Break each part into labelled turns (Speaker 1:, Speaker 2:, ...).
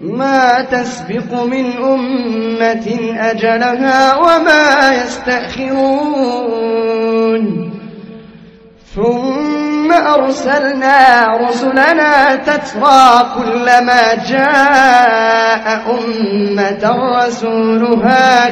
Speaker 1: ما تسبق من أمة أجلها وما يستأخرون ثم أرسلنا رسلنا تترى كلما جاء أمة رسولها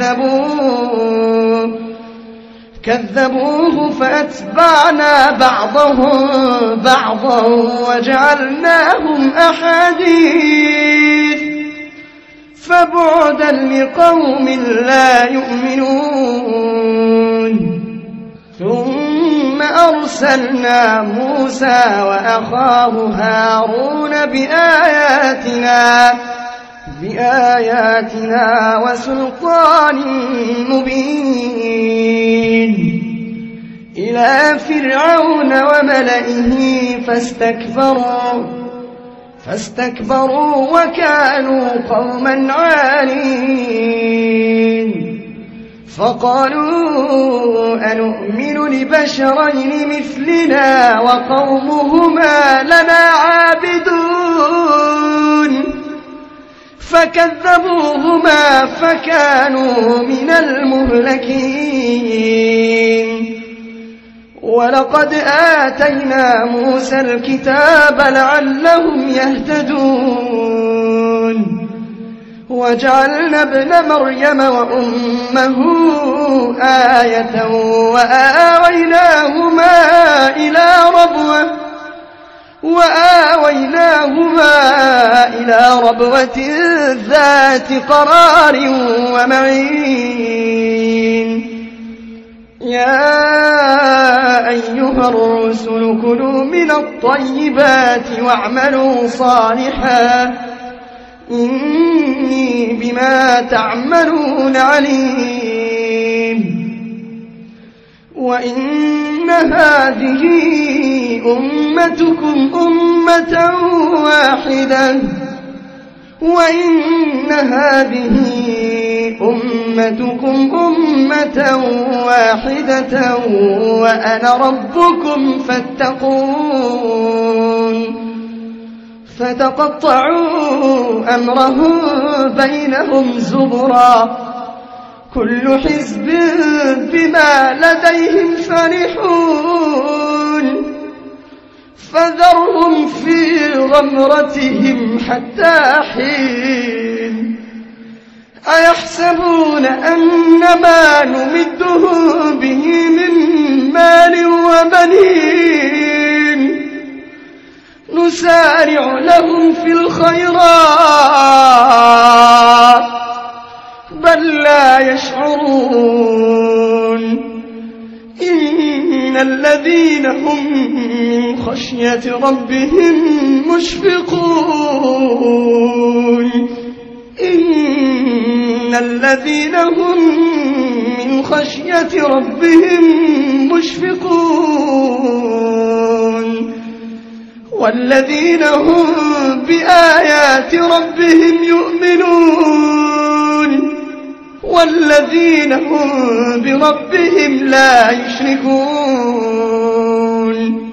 Speaker 1: كذبوه فأتبعنا بعضهم بعضا وجعلناهم أحاديث فبعدا لقوم لا يؤمنون ثم أرسلنا موسى وأخاه هارون بآياتنا وسلطان مبين إلى فرعون وملئه فاستكبروا وكانوا قوما عالين فقالوا أنؤمن لبشرين مثلنا وقومهما لنا عابدون فكذبوهما فكانوا من المهلكين ولقد آتينا موسى الكتاب لعلهم يهتدون وجعلنا ابن مريم وأمه آية وآويناهما إلى ربوة ذات قرار ومعين يا أيها الرسل كلوا من الطيبات واعملوا صالحا إني بما تعملون عليم وإن هذه أمتكم أمة واحدة وأنا ربكم فاتقون فتقطعوا أمرهم بينهم زبرا كل حزب بما لديهم فرحون فذرهم في غمرتهم حتى حين أيحسبون أنما نمدهم به من مال وبنين نسارع لهم في الخيرات بل لا يشعرون إن الذين هم من خشية ربهم مشفقون والذين هم بآيات ربهم يؤمنون والذين هم بربهم لا يشركون